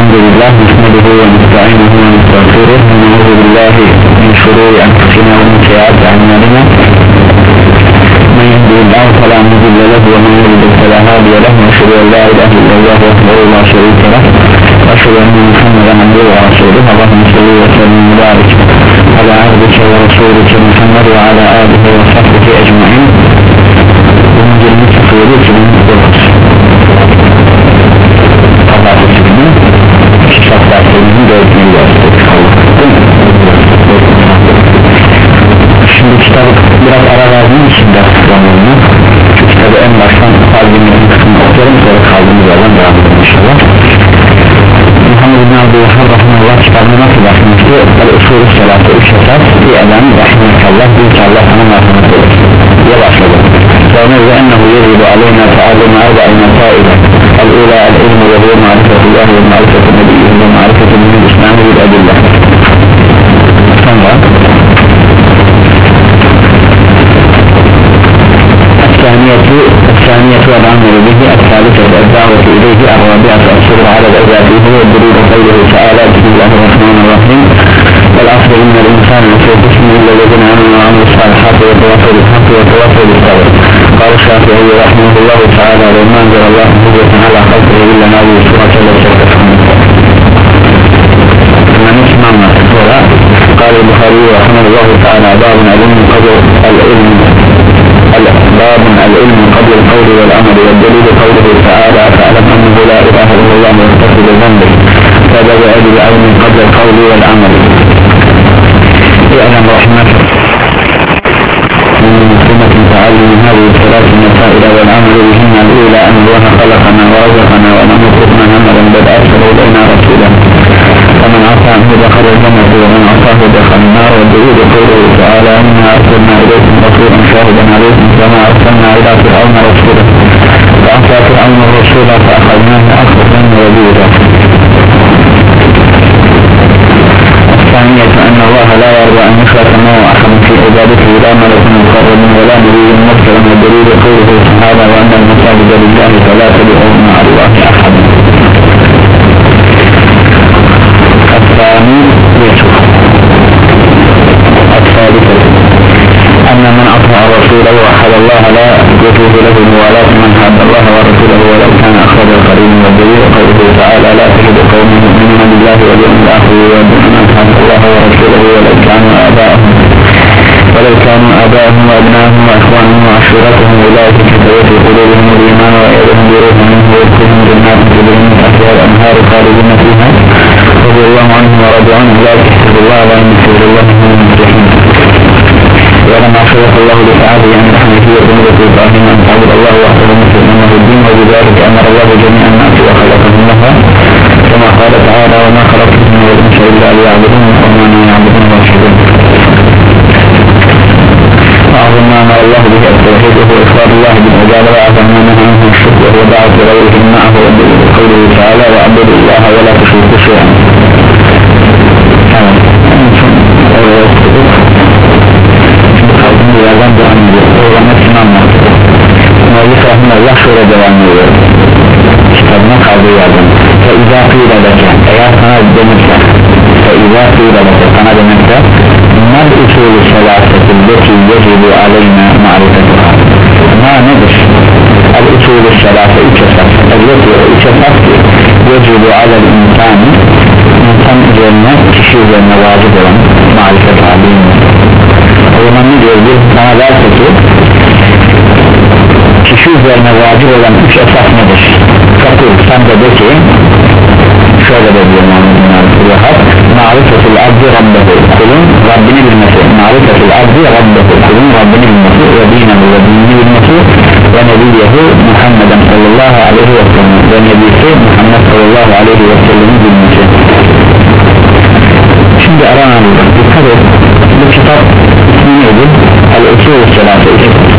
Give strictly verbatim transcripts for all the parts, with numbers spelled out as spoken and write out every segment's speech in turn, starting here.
Elhamdülillah, nahmeduhu ve nestainuhu ve nestağfiruh ve na'udzu billahi min şururi enfusina ve min seyyiati a'malina. Men yehdihillahu fela mudille lehu ve men yudlil fela hadiye lehu ve eşhedü en la ilahe illallah vahdehu la şerike lehu ve eşhedü enne Muhammeden abduhu ve resuluh. Allahumme salli ve sellim ve barik ala abdike ve resulike Muhammed ve ala alihi ve sahbihi ecmaîn. Bunun yirmi sıfırı iki bin dokuz Pazartesi günü iki saat derslerimizin dördüncü dersi. Şimdi kitabı biraz ara verdiğim için ders programını, şu kitabı en baştan kalbimizin kısmını okuyorum, sonra kaldığımız yerden devam edelim inşallah. Muhammed bin Abdülhar Rahmanullah kitabına nasıl başlamıştı? El-Usulü Selatı üç esas bir eden Rahmanullah bir ki Allah sana merhamet olur diye başladı. Sonra ve ennehu yezidu aleyna teallüme erba'i mesaile el-ula el-ilmu ve huve marifetullah ve marifetu nebiyyih ve marifetu min İslam'ı bir edille. Sonra الثانية الثانية والعمل به الثالثة الدعوة إليه الرابعة الصبر على الأذى والدليل قوله تعالى بسم الله الرحمن الرحيم والعصر إن الإنسان لفي خسر إلا الذين آمنوا وعملوا الصالحات وتواصوا بالحق وتواصوا بالصبر. قال الشافعي رحمه الله تعالى وما أنزل الله حجة على خلقه إلا هذه السورة التي تفهمون. من اسمع ما تقرأ قال البخاري رحمه الله تعالى باب العلم قدر العلم باب العلم قبل القول والأمر والدليل قوله تعالى فاعلم أنه لا إله إلا الله واستغفر لذنبه فبدأ بالعلم قبل القول والأمر. اعلم رحمة من سنة تعلم هذه الثلاث مسائل والأمر بهن الأولى أن الله خلقنا ورزقنا ولم يتركنا هملا بل أرسل إلينا رسولا ومن عصاه دخل الجنة ومن عصاه دخل النار. والدليل قوله تعالى إنا أرسلنا إليكم رسولا شاهدا عليكم كما أرسلنا إلى فرعون رسولا فأعطى فرعون الرسول فأخذناه أخذا وبيلا. الثانية أن الله لا يرضى أن يشرك معه أحد في عبادته لا ملك مقرب ولا نبي مرسل. والدليل قوله تعالى وأن المساجد لله فلا تدعوا مع الله أحدا. الثاني يشوف الثالثة أن من أطاع الرسول ووحد الله لا يجوز له موالاة من حاد الله ورسوله ولو كان أخرج القريب. والدليل قوله تعالى لا تجد قوم يؤمنون بالله واليوم الآخر ويودون من حاد الله ورسوله ولو كانوا آباءهم ولو كانوا آباءهم وأبناءهم وإخوانهم وعشيرتهم أولئك كتب في قلوبهم الإيمان وأيدهم بروح منه ويدخلهم جنات تجري من تحتها الأنهار خالدين فيها رضي الله عنهم ورضوا عنه لا تحسب الله ولا ينكر الله من المفلحين. ولما شرف الله لسعاده عن الحنيفية وملة إبراهيم أن تعبد الله وحده مسلما له الدين وبذلك أمر الله جميع الناس وخلقهم لها كما قال تعالى وما خلقت الجن والإنس إلا ليعبدون وما لا يعبدون ويشهدون. وأعظم ما أمر الله به التوحيد وهو إخبار الله بالعبادة وأعظم ما نهى عنه الشرك وهو دعوة لغيره معه. والدليل قوله تعالى واعبدوا الله ولا تشركوا شيئا. Şimdi yerden devam ediyor. O zaman hepsini anlattı. Muallif rahimahullah şöyle devam ediyor. Kitabına kaldığı yerden. Ve izâ kîle leke, eğer sana denirse, ve izâ kîle leke, sana denirse, nel usulü selâsetin leki yecibu aleyna ma'rifetuha. Ma nedir? El usulü selâse üç esas. Elleti o üç esas ki yecibu alel insani, insan üzerine, kişi üzerine vacip olan ma'rifetuha bilmiyor. O zaman ne diyor? Bir sana derse ki kişi üzerine vacip olan üç esas nedir? Fakir sen de de ki şöyle de diyor marifetul abdi rabbehu, kulun Rabbini bilmesi, marifetul abdi rabbehu, kulun Rabbini bilmesi ve dinehu ve dinini bilmesi ve nebiyyehu Muhammeden sallallahu aleyhi ve sellem ve nebisi Muhammed sallallahu aleyhi ve sellem'i bilmesi. Şimdi aranalım, dikkat et, bu kitap neydi? El-Usul-i Selâse.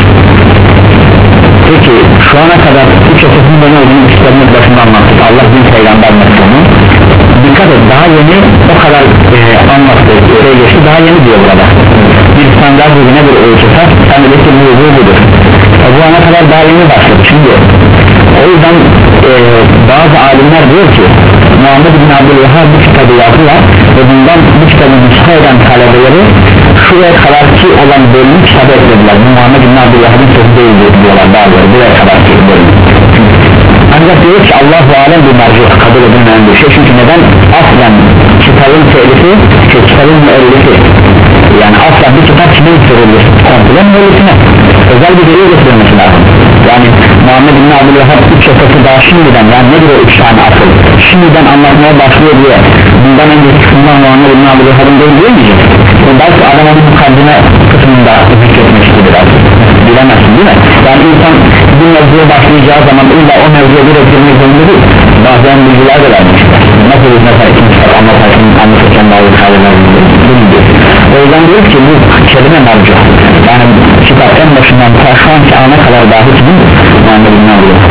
Peki şu ana kadar üç esasın da ne olduğunu kitabımız başında anlattık. Allah bin peygamber mefhumu. Dikkat et, daha yeni o kadar e, anlattık, şey geçti, daha yeni diyor burada. Bir standart gibi nedir o üç esas? Sen de ki bu budur. E, bu ana kadar daha yeni başladı. Şimdi o yüzden e, bazı alimler diyor ki Muhammed bin Abdülvehhab bu kitabı yazdılar ve bundan bu kitabı nüsha eden talebeleri şuraya kadar ki olan bölümü kitabı eklediler. Bu Muhammed bin Abdülvehhab'ın sözü değildir diyorlar bazıları, buraya kadar ki bölüm. Ancak diyor ki Allah-u Alem bir mercih kabul edilmeyen bir şey, çünkü neden? Aslen kitabın telifi, kitabın müellifi, yani aslen bir kitap kimin sürülür? Komple müellifine özel bir delil getirilmesi lazım. Yani Muhammed bin Abdülvehhab üç esası daha şimdiden, yani nedir o üç tane asıl? Şimdiden anlatmaya başlıyor diye bundan önceki kısımdan Muhammed bin Abdülvehhab'ın değil diyemeyecek. O belki adamın mukaddime kısmında zikretmek istedir artık, bilemezsin değil mi? Yani insan bir mevzuya başlayacağı zaman illa o mevzuya bir ettirmek zorunda değil, bazen bilgiler de vermişler. Nasıl bir mesela ikinci kitap anlatarsın, anlatırken bazı kaydeler bilmiyor. O yüzden diyor ki bu kelime mercih, yani kitap en başından ta şu anki ana kadar dahi kimin? Muhammed bin Abdülvehhab.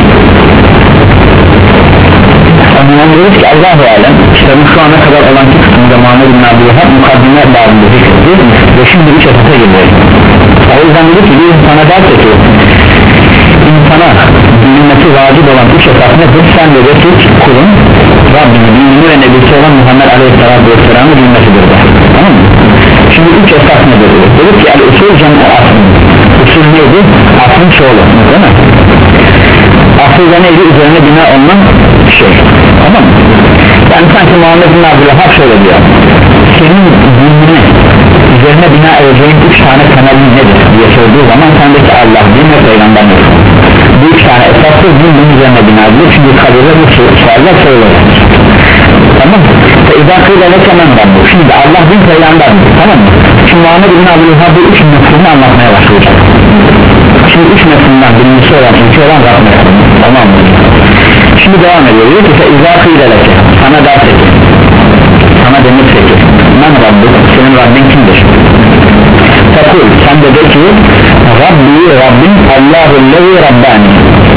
Ondan diyoruz ki Allah-u Alem kitabın şu ana kadar olan kısmında Muhammed bin Abdülvehhab mukaddime bağımlı zikretti ve şimdi üç esasa geliyor. O yüzden dedi ki bir insana derse ki insana bilinmesi vacip olan üç esas nedir? Sen de de ki kulun Rabbini bilini ve nebisi olan Muhammed Aleyhisselatü Vesselam'ı bilmesidir de. Tamam mı? Şimdi üç esas nedir? Dedik ki el-usul cem-i asıl. Usul neydi? Aslın çoğulu değil mi? Asıl da neydi? Üzerine bina olunan şey. Tamam mı? Yani sanki Muhammed bin Abdülvehhab şöyle diyor, senin dinini üzerine bina edeceğin üç tane temelin nedir diye sorduğu zaman sendeki Allah, din ve peygamber nedir? Bu üç tane esaslı din bunun üzerine bina edilir, çünkü kabirde bu sorular sorulur. Tamam mı? Ve idâkıyla ne kemen var bu? Şimdi Allah, din, peygamber mi? Tamam mı? Şimdi Muhammed bin Abdülvehhab bu üç meselini anlatmaya başlayacak. Şimdi üç meselinden birincisi olan, ilki olan Rab meselini. Tamam mı? Şimdi devam ediyor, diyor ki izâkıyla leke, sana derse ki, sana denirse ki, men Rabbim, senin Rabbin kimdir? Fakul, sen de de ki, Rabbi, Rabbim, Allahü'l-levi Rabbani,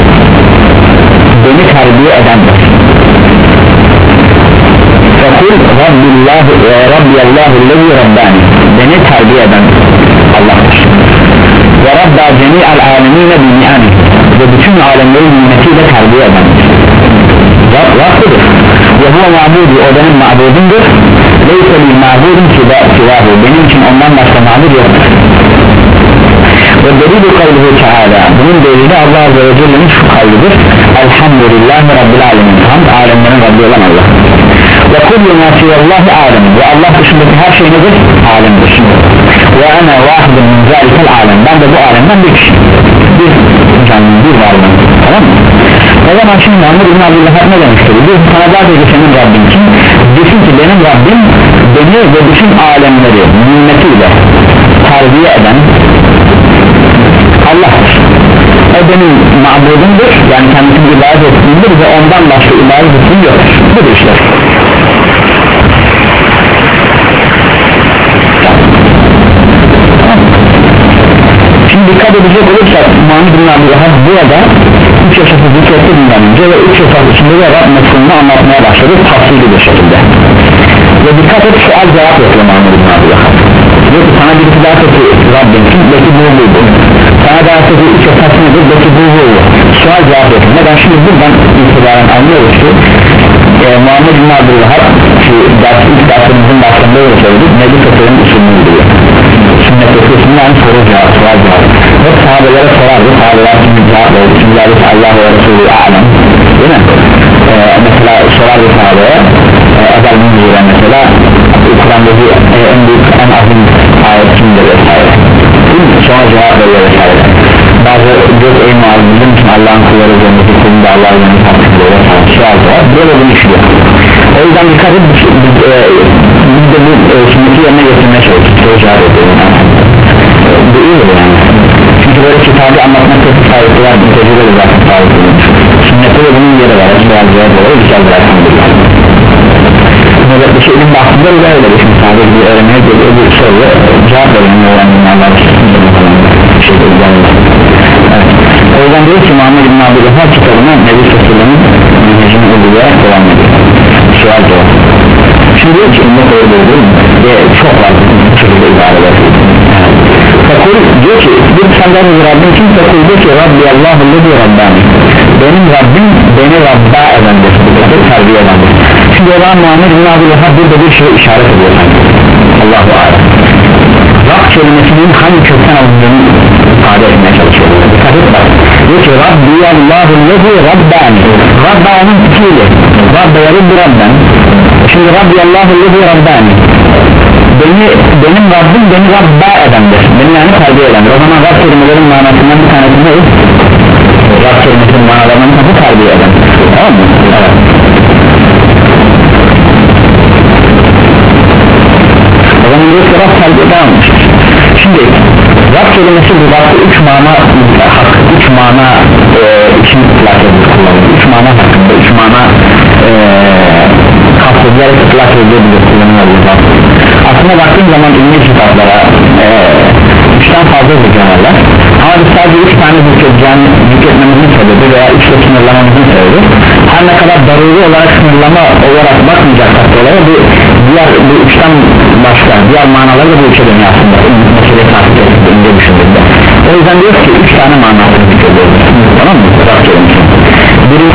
beni terbiye edendir. Fakul, Rabbillahu, Rabbi Allahü'l-levi Rabbani, beni terbiye eden Allah'tır. Ve Rabba cemi'al alemine bini'ani, ve bütün alemlerin nimetiyle terbiye edendir. Rab, Rab'dır. Ve huve ma'budu, o benim ma'budumdur. Leyse bil ma'budun sivahu, benim için ondan başka ma'bud yoktur. Ve delilu kavluhu Teala, bunun delili Allah Azze ve Celle'nin şu kavludur: Elhamdülillahi Rabbil alemin, hamd alemlerin Rabbi olan Allah. Ve kullu nasiyallahi alem, ve Allah dışındaki her şey nedir? Alemdir. Ve ana vahidun min zâlikel alem, ben de bu alemden bir kişi, bir canlı, bir varlığım. Tamam mı? O zaman şimdi Muhammed bin Abdülvehhab ne demiştir? Bir sana daha dedi senin Rabbin kim? Desin ki benim Rabbim beni ve bütün alemleri nimetiyle terbiye eden Allah'tır. O benim ma'budumdur, yani kendisini ibadet ettiğimdir ve ondan başka ibadet ettiğim yoktur. Budur işte. Şimdi dikkat edecek olursak Muhammed bin Abdülvehhab burada üç esası zikretti bundan önce ve üç esas içinde de Rab meselini anlatmaya başladı tafsili bir şekilde. Ve dikkat et, sual cevap yapıyor Muhammed bin Abdülvehhab. Diyor ki sana birisi derse ki Rabbim kim? Belki bu bu bu. Sana derse ki üç esas nedir? Belki bu bu bu. Sual cevap yapıyor. Neden? Şimdi buradan itibaren anlıyoruz ki e, Muhammed bin Abdülvehhab ki ders, ilk dersimizin başında öyle söyledik, Nebi Fethi'nin usulünü biliyor. Sünnet Fethi'nin yani soru cevap, sual cevap. Hep sahabelere sorardı, sahabeler kimi cevap verdi, kimi cevap Allah ve Resulü alem, değil mi? Ee, mesela sorardı sahabeye, e, Ezel Münzir'e mesela Kur'an'daki e, en büyük, en azim ayet kimdir vesaire. Sonra cevap veriyor vesaire. Bazı göz ey muaz bildiğim için Allah'ın kulları cenneti kulunda Allah'ın yanı taktikleri vesaire. Sual cevap böyle bunu işliyor. O yüzden dikkat edin, biz, e, biz de bu e, sünneti yerine getirmeye çalışıyoruz. Soru cevap ediyoruz. Bu iyidir yani. Çünkü böyle kitabı anlatmak çok sağlıklı var, bir tecrübe de zaten sağlıklı. Sünnette de bunun yeri var, sual cevap olur, güzeldir elhamdülillah. Böyle bir şeyin baktığında da öyle bir şey, sadece bir öğrenmeye geliyor, bir soruya cevap verin öğrendiğinlerden bir şey de güzeldir. Evet. O yüzden diyor ki Muhammed bin Abdülvehhab kitabına Nebi Fethi'nin menhecini uygulayarak devam ediyor. Sual cevap. Şimdi diyor ki ümmet öyle değil mi? Ve çok var bu şekilde ibareler. Fakul diyor ki bir senden Rabbim kim? Fakul diyor ki Rabbi Allah'ın lezi Rabbani, benim Rabbim beni Rabba edendir, bu da terbiye edendir. olan Muhammed bin Abdülvahhab burada bir şey işaret ediyor sanki. Allahu Alem. Rab kelimesinin hangi kökten alındığını ifade etmeye çalışıyor. Dikkat et bak. Diyor ki Rabbiyallahu lezi Rabbani. Rabba onun fiili. Rabbe yarabbi Rabben. Şimdi Rabbiyallahu lezi Rabbani. Beni, benim Rabbim beni Rabba edendir. Beni yani terbiye edendir. O zaman Rab kelimelerin manasından bir tanesi ne? Rab kelimesinin manalarından bir tanesi terbiye eden. Tamam mı? Evet. O zaman diyor ki Rab terbiyeden almıştır. Şimdi Rab kelimesi bu vakti üç mana hak, üç mana e, için itlak edilir kullanılır. Üç mana hakkında, üç mana e, kastedilerek itlak edilir kullanılır. Aslında baktığım zaman ilmi kitaplara e, üçten fazla zikrenerler. Ama biz sadece üç tane zikretmemizin sebebi veya üçle sınırlamamızın sebebi her ne kadar daruri olarak sınırlama olarak bakmayacaksak olaya bu diğer bu üçten başka diğer manaları da bu üçe dönüyor aslında mesele takip edildiğinde düşündüğünde. O yüzden diyoruz ki üç tane manası zikrediyoruz. Tamam mı? Rab kelimesi. Biri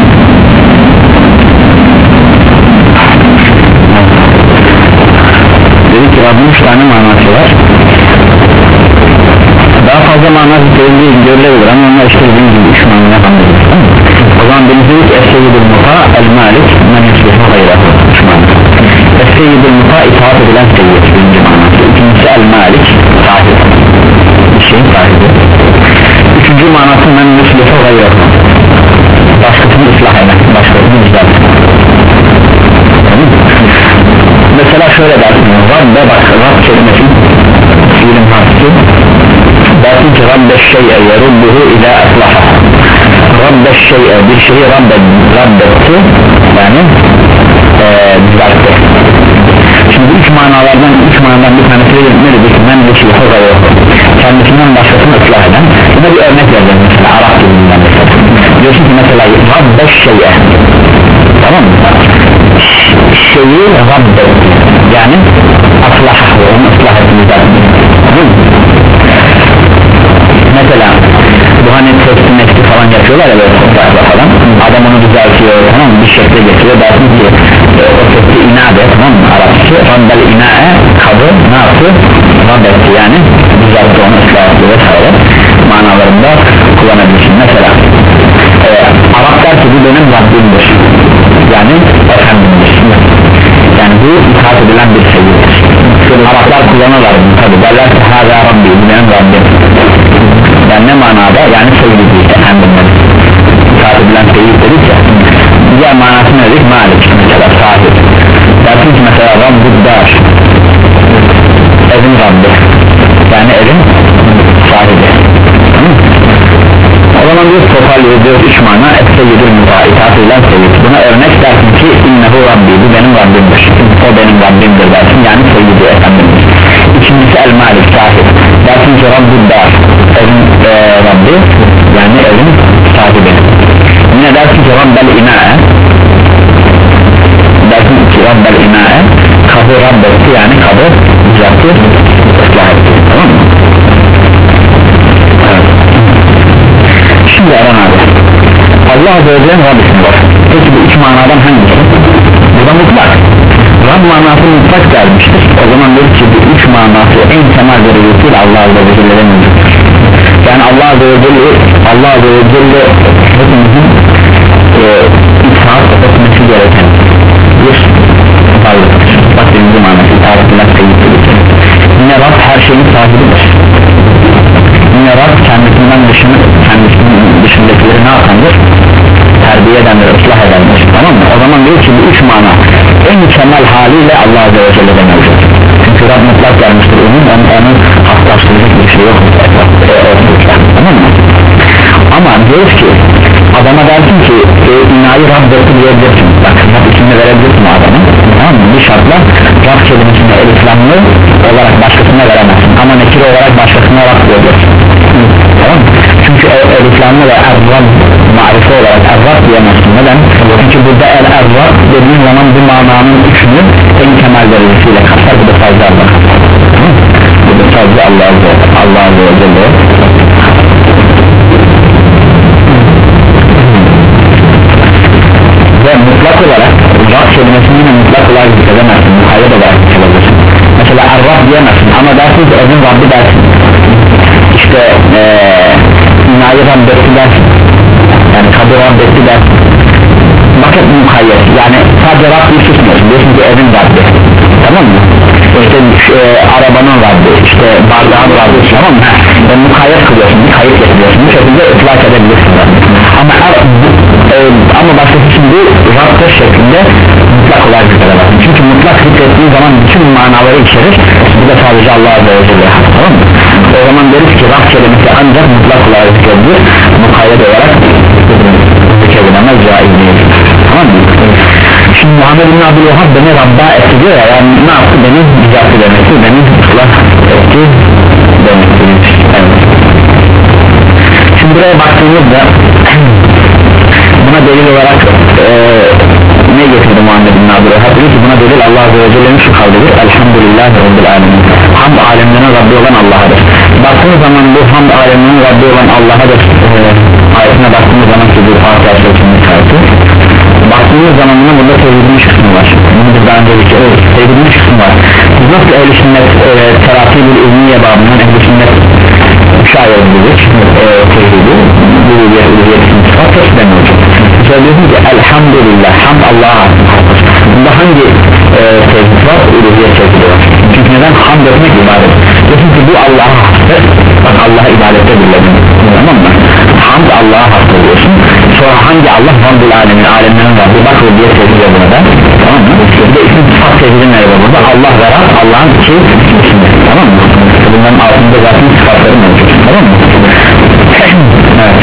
dedi ki Rabbin üç tane manası var. Daha fazla mana zikredildiği görülebilir ama onlar işte dediğim gibi üç manaya anlıyoruz. O zaman benimizdedik Es-Seyyidul Muta El-Malik Men Yuslihu Gayrahu üç manası. Es-Seyyidul Muta itaat edilen seyyid birinci manası. İkincisi El-Malik sahip bir şeyin sahibi. Üçüncü manası Men Yuslihu Gayrahu başkasını ıslah eden, başkasını ıslah eden. Mesela şöyle dersin Rabbe bak Rab kelimesi fiilin harfi dersin ki Rabbe şey'e yerulluhu ila aslaha. Rabbe şey'e bir şeyi Rabbe Rabbetti yani ee, düzeltti. Şimdi üç manalardan üç manadan bir tanesi ne dedik? Men yuslihu gayrahu kendisinden başkasını ıslah eden. Buna bir örnek vereceğim mesela Arap dilinden mesela. Diyorsun ki mesela Rabbe şey'e tamam mı? Şeyi Rabbe yani aslaha onu ıslah ettiğini mesela bu hani testin ekti falan yapıyorlar ya böyle toprakla falan adam onu düzeltiyor tamam mı bir şekle getiriyor dersin ki e, o testi inade tamam mı Arapçası Rabbel inae kabı ne yaptı Rabbetti yani düzeltti onu ıslah etti vesaire manalarında kullanabilirsin mesela e, Arap der ki bu benim Rabbimdir yani efendimdir yani bu itaat edilen bir şeydir. Araplar kullanırlar bunu tabi derler ki hâzâ Rabbi bu benim Rabbim yani ne manada yani seyyidi efendimdir itaat edilen seyyid dedik ya diğer manası ne dedik malik mesela sahip dersin ki mesela Rabbüddâr evin Rabbi yani evin sahibi o zaman bir toparlıyor diyor üç mana es-seyyidul muta itaat edilen seyyid buna örnek dersin ki innehu Rabbi bu benim Rabbimdir o benim Rabbimdir dersin yani seyyidi efendimdir. İkincisi el-malik sahip dersin ki Rabbüddâr evin e, Rabbi yani evin sahibi yine dersin ki Rabbel inae dersin ki Rabbel inae kabı Rabbetti yani kabı düzeltti ıslah etti tamam mı? Evet. Şimdi Eren abi Allah Azze ve Celle'nin Rab ismi var peki bu üç manadan hangisi? Bu da mutlak Rab manası mutlak gelmiştir o zaman diyor ki bu üç manası en temel derecesiyle Allah Azze ve Celle'nin mevcuttur yani Allah Azze ve Celle Allah Azze ve Celle hepimizin e, itaat etmesi gereken bir varlıktır bak birinci manası itaat edilen seyyiddir yine Rab her şeyin sahibidir yine Rab kendisinden dışını kendisinin dışındakileri ne yapandır? Terbiye edendir, ıslah edendir tamam mı? O zaman diyor ki bu üç mana en mükemmel haliyle Allah Azze ve Celle'de mevcut çünkü Rab mutlak gelmiştir onun onu, onu haklaştıracak bir şey yok e, tamam mı? Ama diyoruz ki adama dersin ki e, inayı Rabbetti diyebilirsin bak Rab ismini verebilirsin adama tamam mı? Bir şartla Rab kelimesini eliflamlı olarak başkasına veremezsin ama nekir olarak başkasına Rab diyebilirsin tamam mı? Çünkü eliflamlı ve er-Rab marife olarak er-Rab diyemezsin neden? Çünkü burada el-er-Rab dediğin zaman bu mananın üçünü en temel derecesiyle kapsar bu da fazla Allah bu da fazla Allah Allah Azze ve Celle ve mutlak olarak Rab kelimesinin mutlak olarak zikredemezsin, mukayyet olarak zikredebilirsin. Mesela Ar-Rab diyemezsin ama dersin ki evin Rabbi dersin, işte ee, İnayı Rabbetti dersin, yani Kadir Rabbetti dersin. Bakın mukayyet, yani sadece Rabbi susmuyorsun, diyorsun ki evin Rabbi, tamam mı? İşte e, arabanın Rabbi, işte bardağın Rabbi, tamam mı? Yani mukayyet kılıyorsun, bir kayıt getiriyorsun, bu şekilde ıtlak edebilirsin. Ama e, ama başkası için bu Rab'dır şeklinde mutlak olarak zikredemezsin. Çünkü mutlak zikrettiğin zaman bütün manaları içerir, bu da sadece Allah Azze ve Celle, tamam mı? O zaman deriz ki Rab kelimesi ancak mutlak olarak zikredilir, mukayyet olarak zikredilemez, caiz değil, tamam mı? Şimdi Muhammed bin Abdülvahhab beni Rabb'a etti diyor ya, yani ne yaptı, beni icatı demesi, beni ıslah etti demesi. Evet. Şimdi buraya baktığımızda buna delil olarak e, ne getirdi Muhammed bin Abdülvahhab? Dedi ki buna delil Allah Azze ve Celle'nin şu kavlidir: Elhamdülillahi Rabbil Alemin. Hamd alemlerinin Rabbi olan Allah'adır. Baktığımız zaman bu hamd alemlerinin Rabbi olan Allah'adır e, ayetine baktığımız zaman ki bu Fatiha Suresi'nin ayeti, baktığımız zaman burada tevhidin kısmı var. Bunu biz daha önce bir evet, tevhidin kısmı var. Biz nasıl ehl-i sünnet e, terakibül ilmiye babından ehl-i sünnet şair bilir e, tevhidi bu bir uluviyet sıfat hepsinden olacak. Mesela diyorsun ki elhamdülillah, hamd Allah'a. Bunda hangi e, tevhid var? Uluviyet tevhidi var. Çünkü neden? Hamd etmek ibadet. Diyorsun ki bu Allah'a hastır, bak Allah'a ibadette birledim, tamam mı? Hamd Allah'a hastır diyorsun. Sonra hangi Allah? Rabbul Alemin, alemlerin Rabbi, bak uluviyet tevhidi burada, tamam mı? Bir de isim sıfat tevhidi nerede burada? Allah ve Rab, Allah'ın iki isimleri, tamam mı? Bunların altında zaten sıfatları mevcut, tamam mı? Evet.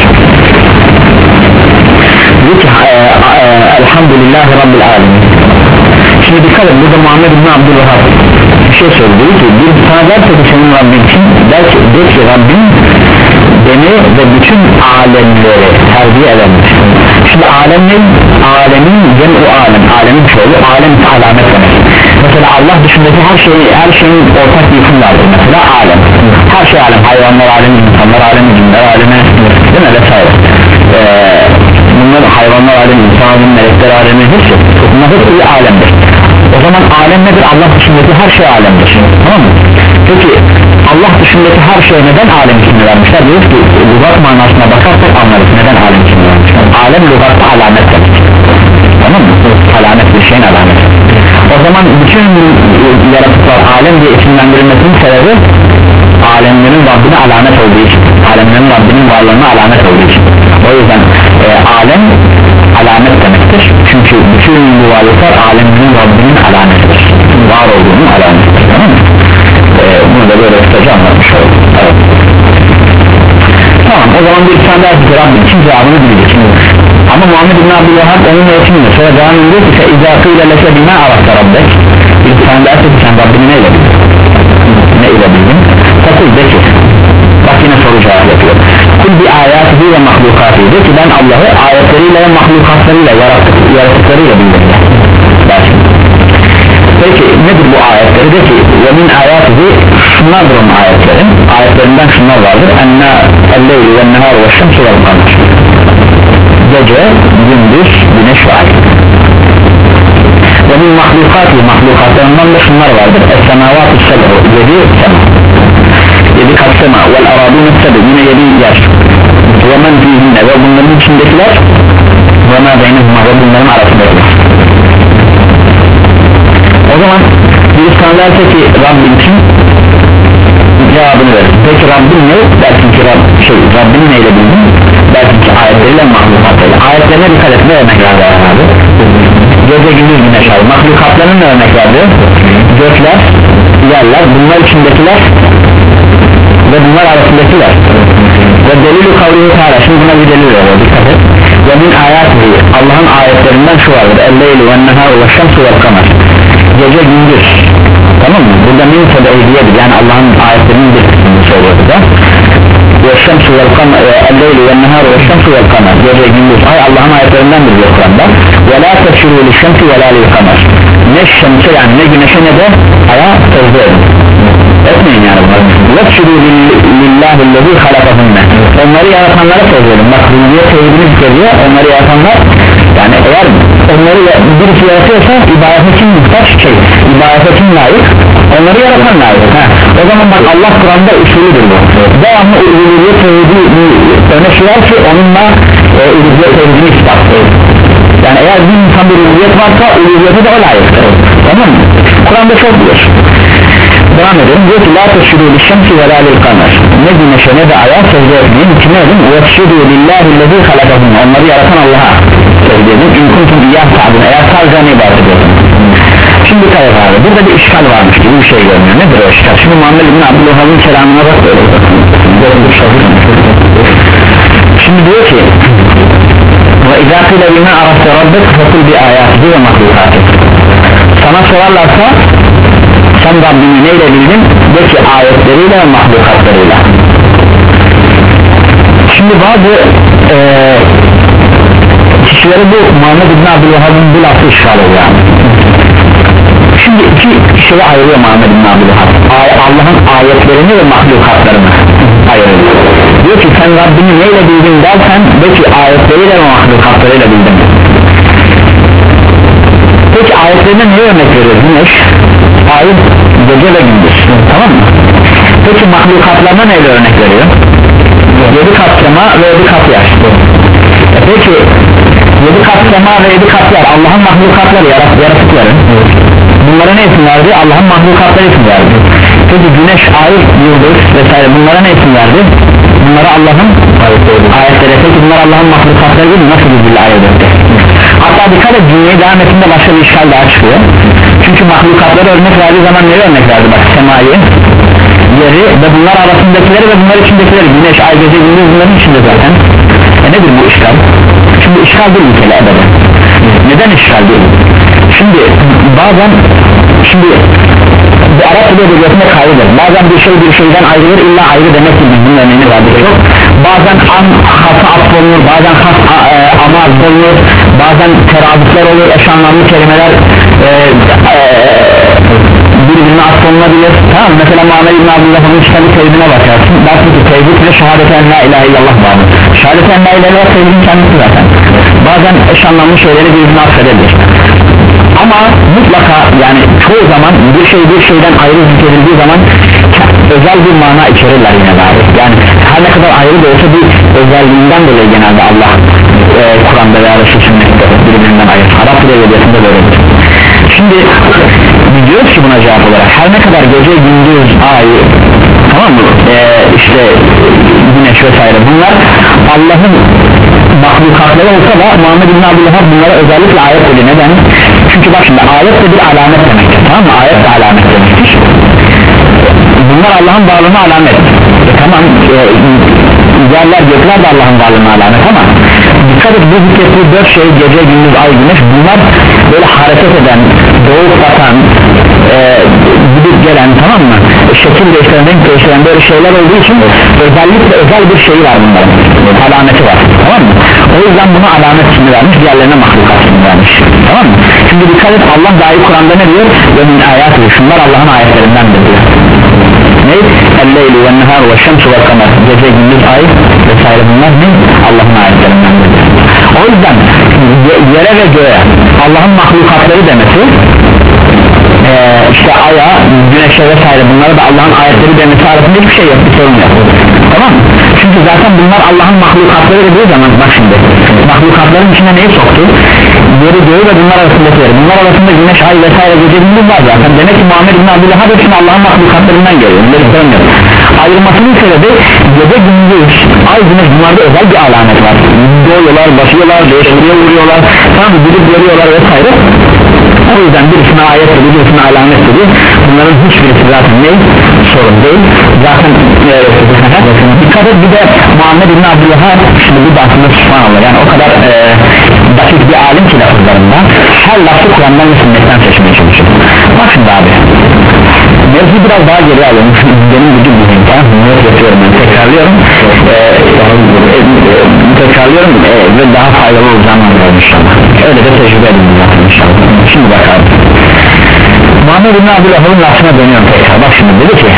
Diyor ki e, e, elhamdülillahi Rabbil Alemin. Şimdi dikkat edin, burada Muhammed bin Abdülvahhab bir şey söyledi, diyor ki bir sana derse ki senin Rabbin için, der ki, der ki Rabbim beni ve bütün alemleri terbiye edendir. Şimdi alemin, alemin cem-u alem, alemin çoğulu, alem alamet demek. Mesela Allah dışındaki her şeyi, her şeyin ortak bir isim vardır, mesela alem, her şey alem, hayvanlar alemi, insanlar alemi, cinler alemi, değil mi, vesaire. Ee, bunlar hayvanlar alemi, insan alemi, melekler alemi, hepsi, bunlar hepsi bir alemdir. O zaman alem nedir? Allah dışındaki her şey alemdir, tamam mı? Peki Allah dışındaki her şeye neden alem ismini vermişler? Diyoruz ki lügat manasına bakarsak anlarız neden alem ismini vermişler. Alem lügatta alamet demek, tamam mı? Alamet bir şeyin alameti. O zaman bütün yaratıklar alem diye isimlendirilmesinin sebebi alemlerin Rabbine alamet olduğu için, alemlerin Rabbinin varlığına alamet olduğu için. O yüzden e, alem alamet demektir. Çünkü bütün bu varlıklar alemlerin Rabbinin alametidir, var olduğunun alametidir, tamam mı? E, bunu da böyle kısaca anlatmış oldum. Evet. Tamam, o zaman bir tane daha ki Rabbim için cevabını bilecek. Ama Muhammed bin Abdülvahhab onunla yetinmiyor. Sonra devam ediyor ki فَاِذَا قِيلَ لَكَ بِمَا عَرَفْتَ رَبَّكِ. Bir tane daha ki sen Rabbini neyle bildin? Ne ile bildin? Fakul de ki, bak yine soru cevap yapıyor. Kul bi ayatihi ve mahlukatihi, de ki ben Allah'ı ayetleriyle ve mahlukatlarıyla, yaratıklarıyla bildim. Peki nedir bu ayetleri? De ki ve min ayatihi, şunlardır onun ayetlerin, ayetlerinden şunlar vardır: enne el-leyli ve nehar ve şemsu vel kamer. Gece, gündüz, güneş ve ay. Ve min mahlukatihi, mahlukatlarından da şunlar vardır: es-semavat-ı seb'u, yedi sema, yedi kat sema, vel aradûn-ı seb'u, yine yedi yer, ve men fihinne, ve bunların içindekiler, ve mâ beynehumâ, ve bunların arasındakiler. O zaman bir insan derse ki Rabbim için, cevabını verir. Peki Rabbim ne? Dersin ki Rab, şey, Rabbini neyle bildin? Dersin ki ayetleriyle, mahlukatlarıyla. Ayetlerine dikkat et, ne örnek verdi abi? Gece gündüz güneş ay. Mahlukatlarının ne örnek verdi? Gökler, yerler, bunlar içindekiler ve bunlar arasındakiler. Ve delil-i kavli-i teâlâ, şimdi buna bir delil veriyor, dikkat et. Ve min ayatihi, Allah'ın ayetlerinden şu vardır: el-leyli ve nehâru ve şemsu vel kamer. Gece gündüz, tamam mı? Burada min tebeydiyedir, yani Allah'ın ayetlerinin bir kısmını söylüyor burada. Ve şemsu vel kamer, el-leyli ve nehâru ve şemsu vel kamer. Gece gündüz, ay Allah'ın ayetlerindendir diyor Kur'an'da. Ve la tefşirû li şemsi ve la li kamer. Ne şemse, yani ne güneşe ne de aya secde edin. etmeyin yani bunları. Vescudu lillahi lezi halakahunne, onları yaratanlara söyleyelim. Bak rububiyet tevhidini zikrediyor, onları yaratanlar. Yani eğer onları birisi yaratıyorsa ibadete kim muhtaç, şey ibadete kim layık? Onları yaratan layık. Ha. O zaman bak Allah Kur'an'da usulüdür bu. Devamlı rububiyet tevhidi öne sürer ki onunla e, rububiyet tevhidini ispatlayır. Yani eğer bir insanda rububiyet varsa rububiyete de o layıktır. Tamam mı? Kur'an'da çok bilir. Devam edelim. Diyor ki la teşhüdü lişşemsi ve la lilkamer, ne güneşe ne de aya secde etmeyin. Kime edin? Veşhüdü lillahi lezi halakahun, onları yaratan Allah'a secde edin. İnkuntum iyyah ta'budun, eğer sadece ne ibadet ediyorsun. Şimdi kayıp abi, burada bir işgal varmış gibi bir şey görünüyor. Nedir o işgal? Şimdi Muhammed bin Abdülhamid'in kelamına bak böyle. Şimdi diyor ki ve izâ kîle bimâ arafte rabbek fekul bi âyâtihi ve mahlukâtihi, sana sorarlarsa sen Rabbini neyle bildin? De ki ayetleriyle ve mahlukatlarıyla. Şimdi bazı ee, kişileri bu Muhammed bin Abdülhamid'in bu lafı işgal ediyor yani. Şimdi iki şeye ayırıyor Muhammed bin Abdülhamid, Allah'ın ayetlerini ve mahlukatlarını ayırıyor. Diyor ki sen Rabbini neyle bildin dersen de ki ayetleriyle ve mahlukatlarıyla bildim. Peki ayetlerine neye örnek veriyor? Güneş, ay, gece ve gündüz, tamam mı? Peki mahlukatlarına neyle örnek veriyor? Yedi kat sema ve yedi kat yer. E peki yedi kat sema ve yedi kat yer Allah'ın mahlukatları, yarat yaratıkları. Bunlara ne isim verdi? Allah'ın mahlukatları isim verdi. Peki güneş, ay, yıldız vesaire bunlara ne isim verdi? Bunlara Allah'ın ayetleri. Peki bunlar Allah'ın mahlukatları değil mi? Nasıl bir ayet etti? Hatta dikkat et, cümleyi devam ettiğinde başka bir işgal daha çıkıyor. Çünkü mahlukatları örnek verdiği zaman neye örnek verdi? Bak semayı, yeri ve bunlar arasındakileri ve bunlar içindekileri, güneş, ay, gece, gündüz bunların içinde zaten. E nedir bu işgal? Şimdi işgal değil ülkeli ebeden. Neden işgal değil? Şimdi bazen şimdi bu Arap dili edebiyatında kayıdır. Bazen bir şey bir şeyden ayrılır, illa ayrı demek gibi bunun örneğini vardır çok. Bazen an hasa atfolunur, bazen has a, e, ama atfolunur, bazen teradüfler olur, eş anlamlı kelimeler e, e, birbirine atfolunabilir. Tamam, mesela Muhammed bin Abdülhamid'in kitabı tevhidine bakarsın, dersin ki tevhid ve şehadeten la ilahe illallah bağlı. Şehadeten la ilahe illallah tevhidin kendisi zaten. Bazen eş anlamlı şeyleri birbirine atfedebilir. Ama mutlaka yani çoğu zaman bir şey bir şeyden ayrı zikredildiği zaman özel bir mana içerirler yine bari. Yani her ne kadar ayrı da olsa bir özelliğinden dolayı genelde Allah e, Kur'an'da veya Resul sünnette birbirinden ayırır. Arap dili edebiyatında böyledir. Şimdi diyoruz ki buna cevap olarak her ne kadar gece, gündüz, ay, tamam mı? Ee, işte güneş vesaire bunlar Allah'ın mahlukatları olsa da Muhammed bin Abdülhamid bunlara özellikle ayet ediyor. Neden? Çünkü bak şimdi ayet de bir alamet demektir, tamam mı? Ayet de alamet demektir. Bunlar Allah'ın varlığına alamet. E, tamam e, yerler gökler de Allah'ın varlığına alamet ama dikkat et bu zikrettiği dört şey, gece, gündüz, ay, güneş, bunlar böyle hareket eden, doğup batan e, gidip gelen, tamam mı? E, şekil değiştiren, renk değiştiren böyle şeyler olduğu için özellikle özel bir şey var bunların, alameti var, tamam mı? O yüzden buna alamet ismi vermiş, diğerlerine mahlukat ismi vermiş, tamam mı? Çünkü dikkat et, Allah dahi Kur'an'da ne diyor? Ve min ayatı, şunlar Allah'ın ayetlerindendir diyor. Ne? El-leyli ve nehar ve şemsu ve kamer, gece, gündüz, ay vesaire bunlar ne? Allah'ın ayetlerindendir. O yüzden yere ve göğe Allah'ın mahlukatları demesi, ee, işte aya, güneşe vesaire bunları da Allah'ın ayetleri demesi arasında hiçbir şey yok, bir sorun yok, tamam mı? Çünkü zaten bunlar Allah'ın mahlukatları dediği zaman bak şimdi mahlukatların içine neyi soktu? Yeri göğü ve bunlar arasındakileri, bunlar arasında güneş, ay vesaire gece gündüz var zaten. Demek ki Muhammed bin Abdülhamid hepsini Allah'ın mahlukatlarından geliyor, bunları söylemiyor. Ayrılmasının sebebi gece gündüz, ay güneş, bunlarda özel bir alamet var. Doğuyorlar, basıyorlar, değiştiriyor, vuruyorlar, tamam mı? Gidip görüyorlar vesaire. O yüzden birisine ayet dedi, birisine alamet dedi. Bunların hiçbirisi zaten ne? Sorun değil. Zaten e, dikkat et, bir de Muhammed bin Abdülhamid, şimdi bu da aslında subhanallah, yani o kadar e, dakik bir alim ki lafızlarında her lafı Kur'an'dan ve sünnetten seçmeye çalışıyor. Bak şimdi abi, mevzu biraz daha geri alalım. Benim gücüm mühim, tamam mı? Yapıyorum, ben tekrarlıyorum e, e, tekrarlıyorum e, ve daha faydalı olacağını anlıyorum inşallah. Öyle de tecrübe edin zaten inşallah. Şimdi bakalım, Muhammed Muhammed bin Abdülhamid'in lafına dönüyorum tekrar. Bak şimdi dedi ki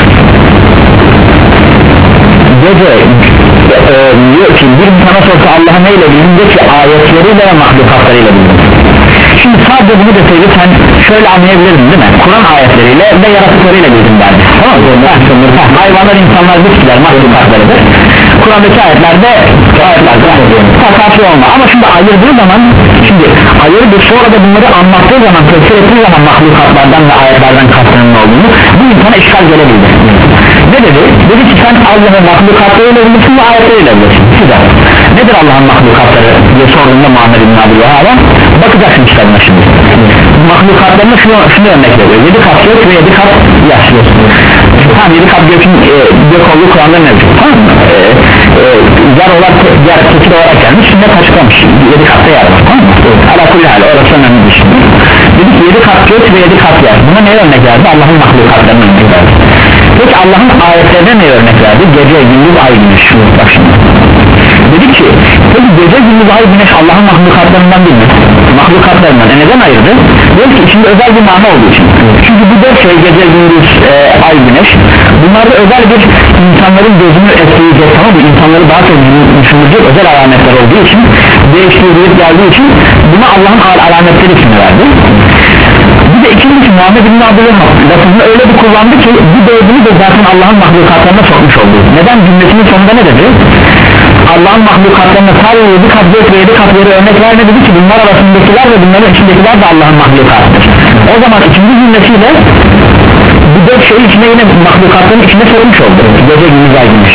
gece e, diyor ki bir sana sorsa Allah'a neyle bildin, de ki ayetleriyle ve mahlukatlarıyla bildin. Şimdi sadece bunu deseydi sen şöyle anlayabilirdin değil mi? Kur'an ayetleriyle ve yaratıklarıyla bildin derdi. Tamam mı? Hayvanlar, insanlar, bitkiler, mahlukatlarıdır. Kur'an'daki ayetlerde ayetlerde takatlı olma. Ama şimdi ayırdığı zaman, şimdi ayırdı sonra da bunları anlattığı zaman, tefsir ettiği zaman mahlukatlardan ve ayetlerden kastının olduğunu bu insana işgal gelebildi. Ne dedi? Dedi ki sen Allah'ın mahlukatlarıyla bilirsin ve ayetleriyle bilirsin. Güzel. Nedir Allah'ın mahlukatları diye sorduğunda Muhammed bin Abdülhamid'e bakacaksın kitabına şimdi. Mahlukatlarına şunu, şunu örnek veriyor. Yedi kat gök ve yedi kat yaşlı. Tamam, yedi kat gökün e, gök olduğu Kur'an'da mevcut. Tamam mı? E, e, yer olarak, yer tekil olarak gelmiş, sünnet açıklamış. Yedi katta yer var. Tamam mı? Ala kulli hal, orası önemli bir şey. Dedik yedi kat gök ve yedi kat yer. Buna ne örnek verdi? Allah'ın mahlukatlarına örnek verdi. Peki Allah'ın ayetlerine ne örnek verdi? Gece, gündüz, ay, güneş. Bak şimdi. Dedik ki peki gece, gündüz, ay, güneş Allah'ın mahlukatlarından değil mi? Mahlukatlarından. E neden ayırdı? Diyor ki içinde özel bir mana olduğu için. Çünkü bu dört şey, gece, gündüz, e, ay, güneş, bunlarda özel bir insanların gözünü etkileyecek, tamam mı? İnsanları daha çok düşündürecek özel alametler olduğu için, değiştirilip geldiği için buna Allah'ın alametleri için verdi. Bir de ikincisi Muhammed bin Abdülhamid lafını öyle bir kullandı ki bu dördünü de zaten Allah'ın mahlukatlarına sokmuş oldu. Neden? Cümlesinin sonunda ne dedi? Allah'ın mahlukatlarına sadece yedi kat gök ve yedi kat yeri örnek vermedi, dedi ki bunlar arasındakiler ve bunların içindekiler de Allah'ın mahlukatıdır. O zaman ikinci cümlesiyle bu dört şeyin içine yine mahlukatların içine sokmuş oldu. Gece gündüz ay güneş.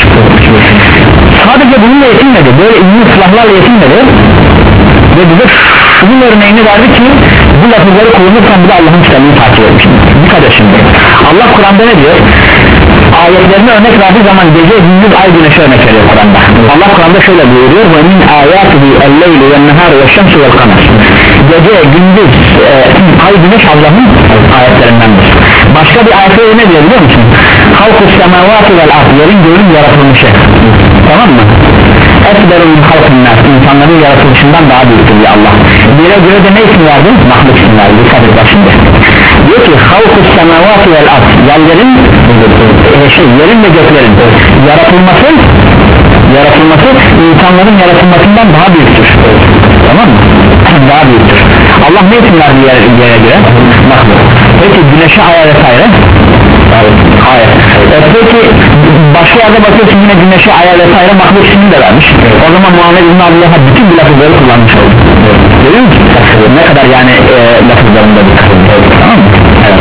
Sadece bununla yetinmedi, böyle ilmi silahlarla yetinmedi ve bize şunun örneğini verdi ki bu lafızları kullanırsan bir de Allah'ın kitabını takip etmiş. Dikkat et şimdi. Allah Kur'an'da ne diyor? Ayetlerine örnek verdiği zaman gece, gündüz, ay, güneşe örnek veriyor Kur'an'da. Allah Kur'an'da şöyle buyuruyor: ve min ayatihi el-leyli ve'n-nehar ve'ş-şemsu ve'l-kamer. Gece, gündüz, e, ay, güneş Allah'ın ayetlerindendir. Başka bir ayette ne diyor biliyor musun? Halkus semavati vel-ard, yerin göğün yaratılmışı. Tamam mı? Ekberun halkın nas, insanların yaratılışından daha büyüktür ya Allah. Yere göre de ne isim verdi? Mahluk isim verdi. Dikkat et bak şimdi. Diyor ki halkus semavati vel-ard, yerlerin e, şey, yerin ve göklerin yaratılması yaratılması insanların yaratılmasından daha büyüktür. Tamam mı? Daha büyüktür. Allah ne isim verdi yere, yere göre? Mahluk. Peki güneşe, aya vesaire? Hayır. E, peki başka yerde bakıyorsun yine güneşe, aya vesaire mahluk ismini de vermiş. O zaman Muhammed bin Abdülhamid bütün bu lafızları kullanmış oldu. Görüyor musun? Ne kadar yani e, lafızlarında bir kısım. Tamam mı? Evet.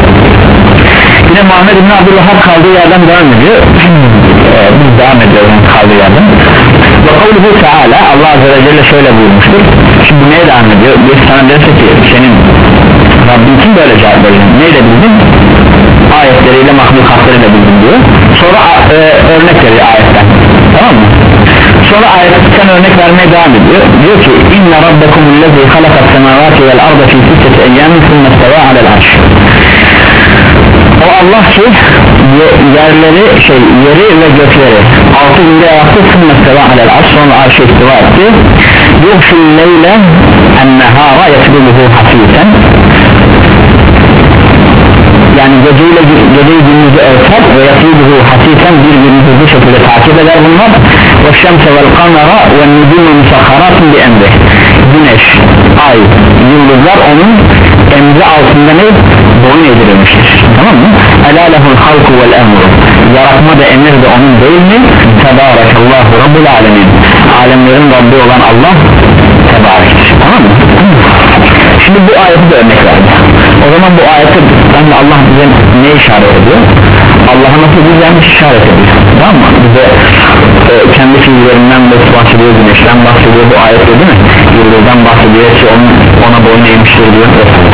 Yine Muhammed bin Abdülhamid kaldığı yerden devam ediyor. e, biz devam ediyoruz kaldığı yerden. Ve kavluhu Teala, Allah Azze ve Celle şöyle buyurmuştur. Şimdi neye devam ediyor? Bir sana derse ki senin Rabbin kim böyle cevap verir? Neyle bildin? Ayetleriyle, mahlukatlarıyla bildin diyor. Sonra e, örnek veriyor ayetten. Tamam mı? Sonra ayetten örnek vermeye devam ediyor. Diyor ki inne rabbekumullezî halakas semâvâti vel arda fî sitteti eyyâmin sümme istevâ alel arş. O Allah ki yerleri, şey, yeri ve gökleri altı günde yarattı, sümme istevâ alel arş, sonra arşa istiva etti. yuhşul leyle ennehâra yetlubuhu hasîsen, yani geceyle geceyi gündüzü örter ve yatlubuhu hasîsen, bir gündüzü bu şekilde takip eder bunlar. ve şemse vel kamera ve nücumu musakharatun bi emri, güneş, ay, yıldızlar onun emri altında ne? Boyun eğdirilmiştir. Tamam mı? Elâ lehul halku vel emru, yaratma da emir de onun değil mi? Tebârekallahu rabbul alemin, alemlerin Rabbi olan Allah tebarektir. Tamam mı? Şimdi bu ayeti de örnek verdi. O zaman bu ayette yani Allah bize ne işaret ediyor? Allah'a nasıl güzelmiş işaret ediyor. Tamam mı? Bize e, kendi fiillerinden bahsediyor, güneşten bahsediyor, bu ayette değil mi? Yıldızdan bahsediyor ki onun, ona boyun eğmiştir diyor.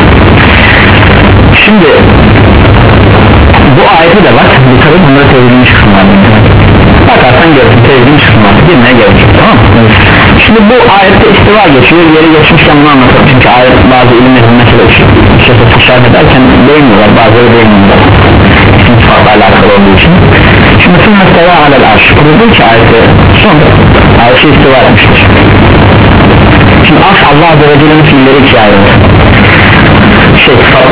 Şimdi bu ayeti de bak, bir tabi bunları tevhidin çıkmaları. Bakarsan görsün tevhidin çıkmaları girmeye gerekir, tamam mı? Şimdi bu ayette istiva geçiyor, yeri geçmişken bunu anlatalım. Çünkü ayet bazı ilimlerin mesela şefet şerh ederken değinmiyorlar, bazıları değinmiyorlar. İsim sıfatla alakalı olduğu için. Şimdi tüm mesela alel arş, kurulduğu ki ayette sonra arşa istiva etmiştir. Şimdi arş Allah Azze ve Celle'nin fiilleri ikiye ayrılır. Şey, sıfatları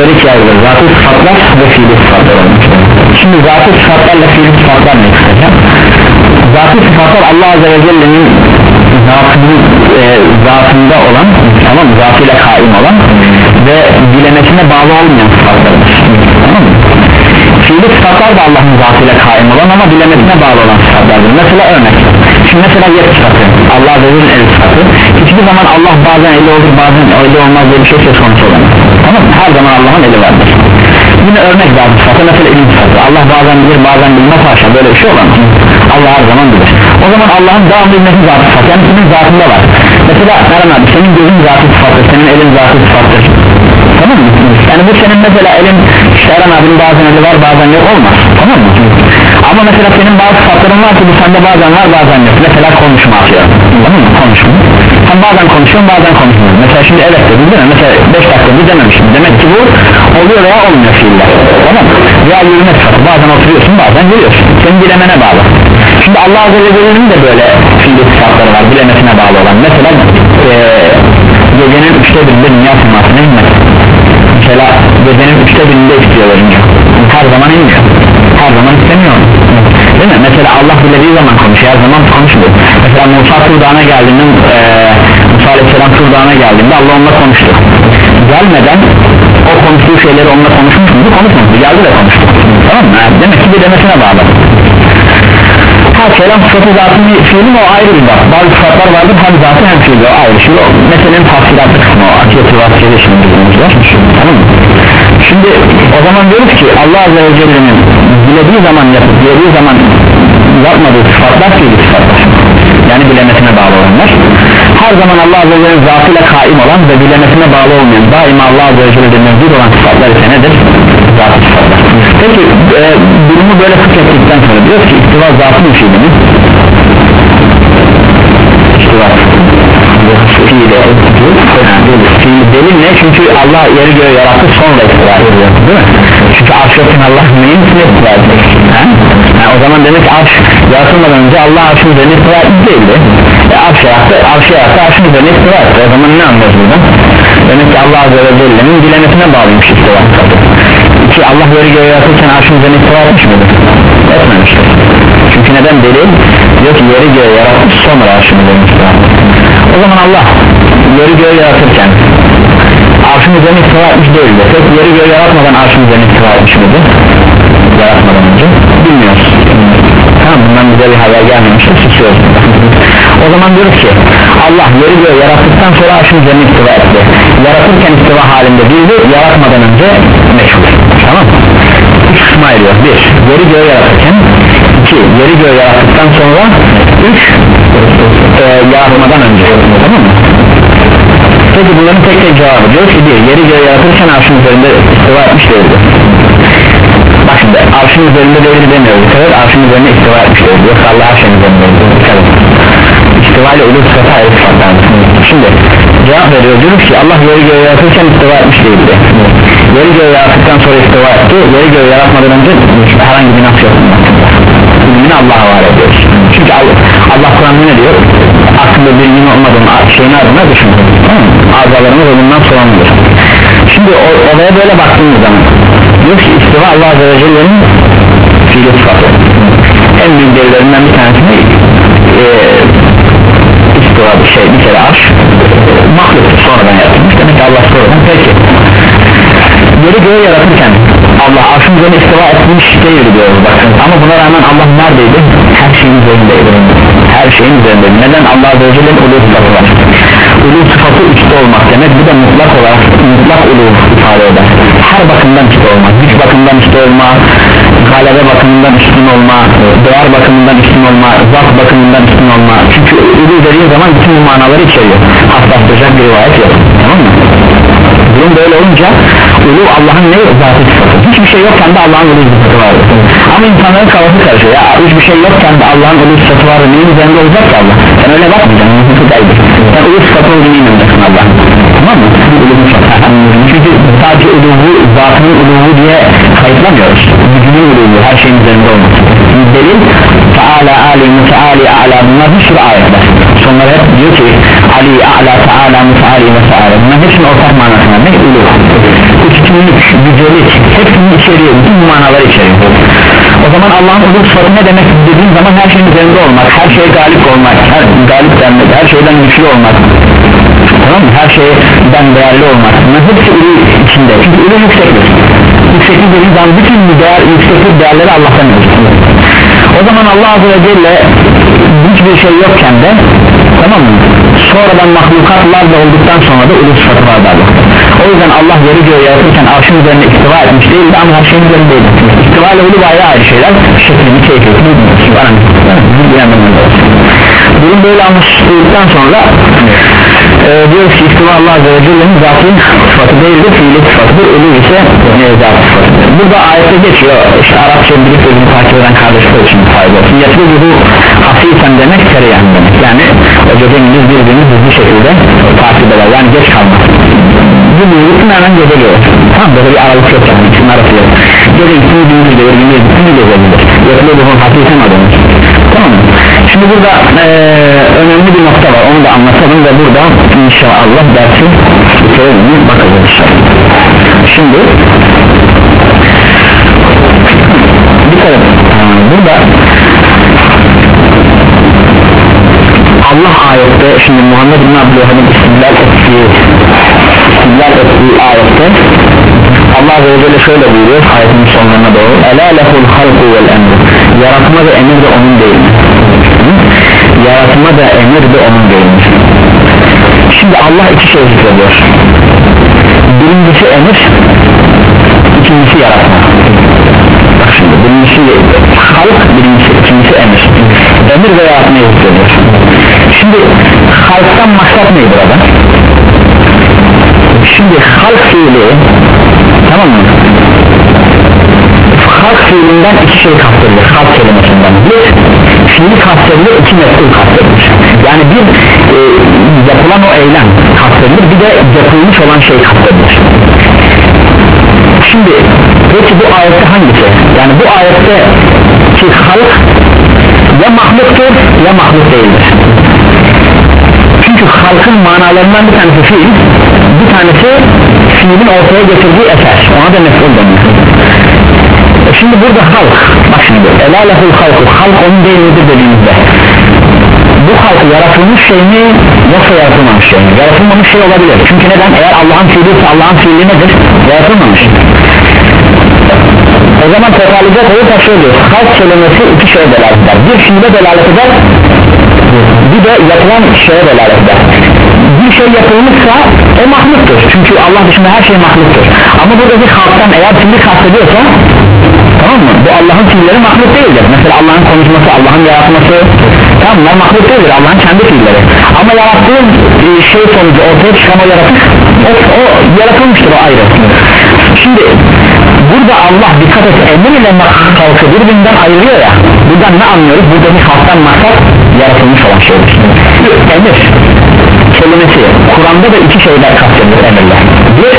sıfatları ikiye ayrılır. Zatı sıfatlar ve fiili sıfatlar olmuş. Şimdi zatı sıfatlarla fiili sıfatlar ne kısaca? Zatı sıfatlar Allah Azze ve Celle'nin zatını, e, zatında olan, tamam mı? Zatıyla kaim olan ve dilemesine bağlı olmayan sıfatlardır, tamam mı? Fiili sıfatlar da Allah'ın zatıyla kaim olan ama dilemesine bağlı olan sıfatlardır. Mesela örnek, şimdi mesela yer sıfatı, Allah Azze ve Celle'nin el sıfatı, hiçbir zaman Allah bazen eli olur bazen eli olmaz diye bir şey söz konusu olamaz, tamam mı? Her zaman Allah'ın eli vardır. Yine örnek zatı sıfatı, mesela ilim sıfatı, Allah bazen bilir bazen bilmez, haşa, böyle bir şey olamaz. Allah her zaman bilir. O zaman Allah'ın devamlı bilmesi zatı sıfatı, yani senin zatında var. Mesela Eren abi, senin gözün zatı sıfattır, senin elin zatı sıfattır, tamam mı? Yani bu senin mesela elin, işte Eren abinin bazen eli var bazen yok, olmaz, tamam mı? Ama mesela senin bazı sıfatların var ki bu sende bazen var bazen yok. Mesela konuşma atıyor, tamam mı? Konuşma. Sen bazen konuşuyorsun bazen konuşmuyorsun. Mesela şimdi evet dedin değil mi? Mesela beş dakika bir dememişim. Demek ki bu oluyor veya olmuyor fiiller, tamam mı? Ya yürüme sıfatı, bazen oturuyorsun bazen yürüyorsun, senin dilemene bağlı. Şimdi Allah Azze ve Celle'nin de böyle fiili sıfatları var, dilemesine bağlı olan. Mesela ee, gecenin üçte birinde dünya semasına inmek. Mesela gecenin üçte birinde istiyor önce, her zaman inmiyor, her zaman istemiyor, değil mi? Mesela Allah dilediği zaman konuşuyor, her zaman konuşmuyor. Mesela Musa Tur Dağı'na geldiğinde e, Musa Aleyhisselam Tur Dağı'na geldiğinde Allah onunla konuştu. Gelmeden o konuştuğu şeyleri onunla konuşmuş muydu? Konuşmadı, geldi de konuştu, tamam mı? Demek ki dilemesine bağlı. Her kelam sıfatı zatını fiilin o ayrı bir bak. Bazı sıfatlar vardır hem zatı hem fiili, o ayrı. Şimdi o meselenin tafsilatı kısmı, o akiyeti vasfiyede şimdi bildiğimizde, tamam mı? Şimdi o zaman diyoruz ki Allah Azze ve Celle'nin dilediği zaman yapıp dilediği zaman yapmadığı sıfatlar fiili sıfatlar, yani dilemesine bağlı olanlar. Her zaman Allah Azze ve Celle'nin zatıyla kaim olan ve dilemesine bağlı olmayan, daima Allah Azze ve Celle'nin mevcut olan sıfatlar ise nedir? Zatı sıfatlar. Peki e, durumu böyle fıkhettikten sonra diyoruz ki istiva zatı bir şey mi? İstiva fiili fiili delil ne? Çünkü Allah yeri göğü yarattı sonra istiva ediyor, değil mi? Çünkü arş yokken Allah neyin üstüne istiva edecek? Yani o zaman demek ki arş yaratılmadan önce Allah arşın üzerine istiva etmiş değildi. E, arş yarattı, arş yarattı, arşın üzerine istiva etti. O zaman ne anlıyoruz buradan? Demek ki Allah Azze ve Celle'nin dilemesine bağlıymış istiva. Ki Allah yeri göğü yaratırken arşın üzerine istiva etmiş miydi? Etmemiştir. Çünkü neden delil? Diyor ki yeri göğü yaratmış sonra arşın üzerine istiva etmiş. O zaman Allah yeri göğü yaratırken arşın üzerine istiva etmiş değildi. Peki yeri göğü yaratmadan arşın üzerine istiva etmiş miydi? Yaratmadan önce bilmiyoruz. Tamam, bundan bize bir haber gelmemiştir, susuyoruz. O zaman diyoruz ki Allah yeri göğü yarattıktan sonra arşın üzerine istiva etti. Yaratırken istiva halinde değildi, yaratmadan önce meşhur, tamam mı? Üç kısma ayırıyor. Bir, yeri göğü yaratırken. İki, yeri göğü yarattıktan sonra. Üç, e, yaratmadan önce, tamam mı? Peki bunların tek tek cevabı diyor ki bir, yeri göğü yaratırken arşın üzerinde istiva etmiş değildi. Bak şimdi arşın üzerinde değildi demiyoruz, evet, arşın üzerinde istiva etmiş değildi, yoksa Allah arşın üzerinde değildi. İstiva ile ulul sıfatı ayrı sıfatlardır. Şimdi cevap veriyor, diyoruz ki Allah yeri göğü yaratırken istiva etmiş değildi. Yeri göğü yarattıktan sonra istiva etti, yeri göğü yaratmadan önce herhangi bir nasıl yok. İlmini Allah'a var ediyoruz. Çünkü Allah, Allah Kur'an'da ne diyor? Aslında bir ilmin olmadığını şeyini adına düşünün, tamam mı? Azalarımız ondan sorumludur. Şimdi o, olaya böyle baktığımız zaman diyor ki istiva Allah Azze ve Celle'nin fiili sıfatı. En büyük delillerinden bir tanesini e, istiva bir şey, bir kere arş mahluktur, sonradan yaratılmış, demek ki Allah sonradan. Peki yeri göğü yaratırken Allah arşın üzerine istiva etmiş değildi diyoruz bakın, ama buna rağmen Allah neredeydi? Her şeyin üzerindeydi, her şeyin üzerindeydi. Neden? Allah Azze ve Celle'nin uluğ sıfatı var. Uluğ sıfatı üstte olmak demek, bu da mutlak olarak mutlak uluğ ifade eder. Her bakımdan üstte olmak, güç bakımından üstte olma, galebe bakımından üstün olma, değer bakımından üstün olma, zat bakımından üstün olma. Çünkü uluğ dediğin zaman bütün bu manaları içeriyor. Hassaslayacak bir rivayet yok, tamam mı? Durum böyle olunca ulu Allah'ın ne zatı sıfatı, hiçbir şey yokken de Allah'ın ulu sıfatı var. Ama insanların kafası karışıyor ya, hiçbir şey yokken de Allah'ın ulu sıfatı var, neyin üzerinde olacak ki Allah? Sen öyle bakmayacaksın, sen ulu sıfatı olduğunu inanırsın Allah, tamam mı? Çünkü sadece uluğu, zatının uluğu diye kayıtlamıyoruz, gücünün uluğu, her şeyin üzerinde olması. Delil Teala, Ali, Muteali, A'la, bunlar bir sürü ayetler. Sonlar hep diyor ki Ali, A'la, Teala, Muteali ve Teala, bunlar hepsinin ortak manasına ne? Uluğ, üstünlük, yücelik hepsini içeriyor, bütün bu manaları içeriyor. O zaman Allah'ın ulul sıfatı ne demek dediğin zaman her şeyin üzerinde olmak, her şeye galip olmak, her galip denmek, her şeyden güçlü olmak, tamam mı? Her şeyden değerli olmak, bunların hepsi ulul içinde. Çünkü ulul yükseklik, yükseklik dediğin zaman bütün değer, yükseklik değerleri Allah'tan mevcut. O zaman Allah Azze ve Celle hiçbir şey yokken de, tamam mı? Sonradan mahlukatlar da olduktan sonra da ulul sıfatı vardı Allah'ta. O yüzden Allah yeri göğü yaratırken arşın üzerine istiva etmiş değildi ama her şeyin üzerindeydi. İstiva ile ulul ayrı ayrı şeyler, şeklini, keyfiyetini bunun böyle anlaşıldıktan sonra e, diyoruz ki istiva Allah Azze ve Celle'nin zatî sıfatı değildir, fiili sıfatıdır, ulul ise ne zatî sıfatıdır. Burada ayette geçiyor, işte Arapça bilip özünü takip eden kardeşler için fayda olsun. Yatlığı hafiften demek tereyan demek, yani o gecemiz birbirini hızlı şekilde takip eder, yani geç kalmaz. Bu büyüklükün hemen gece gelir, tamam, böyle bir aralık yok yani, için arası yok. Gece gittiğini gündüz gelir, gündüz gittiğini gezebilir. Yatlığı hafiften adamı, tamam mı? Şimdi burada ee, önemli bir nokta var, onu da anlatalım ve burada inşallah dersi bitirelim, bakacağız inşallah. Şimdi dikkat edin, burada Allah ayette, şimdi Muhammed bin Abdülhamid'in istidlal ettiği istidlal ettiği ayette Allah Azze ve Celle şöyle buyuruyor ayetin sonlarına doğru: Elâ lehul halku vel emr, yaratma ve emir de onun değil. Yaratma da emir de onun değil. Şimdi Allah iki şey zikrediyor. Birincisi emir, ikincisi yaratma. Bak şimdi birincisi halk, birincisi, ikincisi emir. Emir ve yaratmayı zikrediyor. Şimdi halktan maksat neydi burada? Şimdi halk fiili, tamam mı? Halk fiilinden iki şey kastedilir, halk kelimesinden. Bir fiili kastedilir, iki mef'ul kastedilir. Yani bir e, yapılan o eylem kastedilir, bir de yapılmış olan şey kastedilir. Şimdi peki bu ayette hangisi? Yani bu ayette ki halk ya mahluktur ya mahluk değildir. Çünkü halkın manalarından bir tanesi fiil, bir tanesi fiilin ortaya getirdiği eser, ona da mef'ul denir. Şimdi burada halk, bak şimdi elâ lehul halku, halk onun değil midir dediğimizde bu halk yaratılmış şey mi yoksa yaratılmamış şey mi? Yaratılmamış şey olabilir, çünkü neden? Eğer Allah'ın fiili ise Allah'ın fiili nedir? Yaratılmamış. O zaman toparlayacak olursak şöyle diyor, halk kelimesi iki şeye delalet eder, bir fiile delalet eder, bir de yapılan şeye delalet eder. Bir şey yapılmışsa o mahluktur, çünkü Allah dışında her şey mahluktur, ama buradaki halktan eğer fiili kastediyorsa, tamam mı? Bu Allah'ın fiilleri mahluk değildir. Mesela Allah'ın konuşması, Allah'ın yaratması, tamam, bunlar mahluk değildir, Allah'ın kendi fiilleri. Ama yarattığı şey sonucu ortaya çıkan o yaratık, o, o yaratılmıştır, o ayrı. Şimdi burada Allah dikkat et, emir ile halkı birbirinden ayırıyor ya, buradan ne anlıyoruz? Buradaki halktan maksat yaratılmış olan şeydir. Emir kelimesi Kur'an'da da iki şeyler kastedilir emirler. Bir,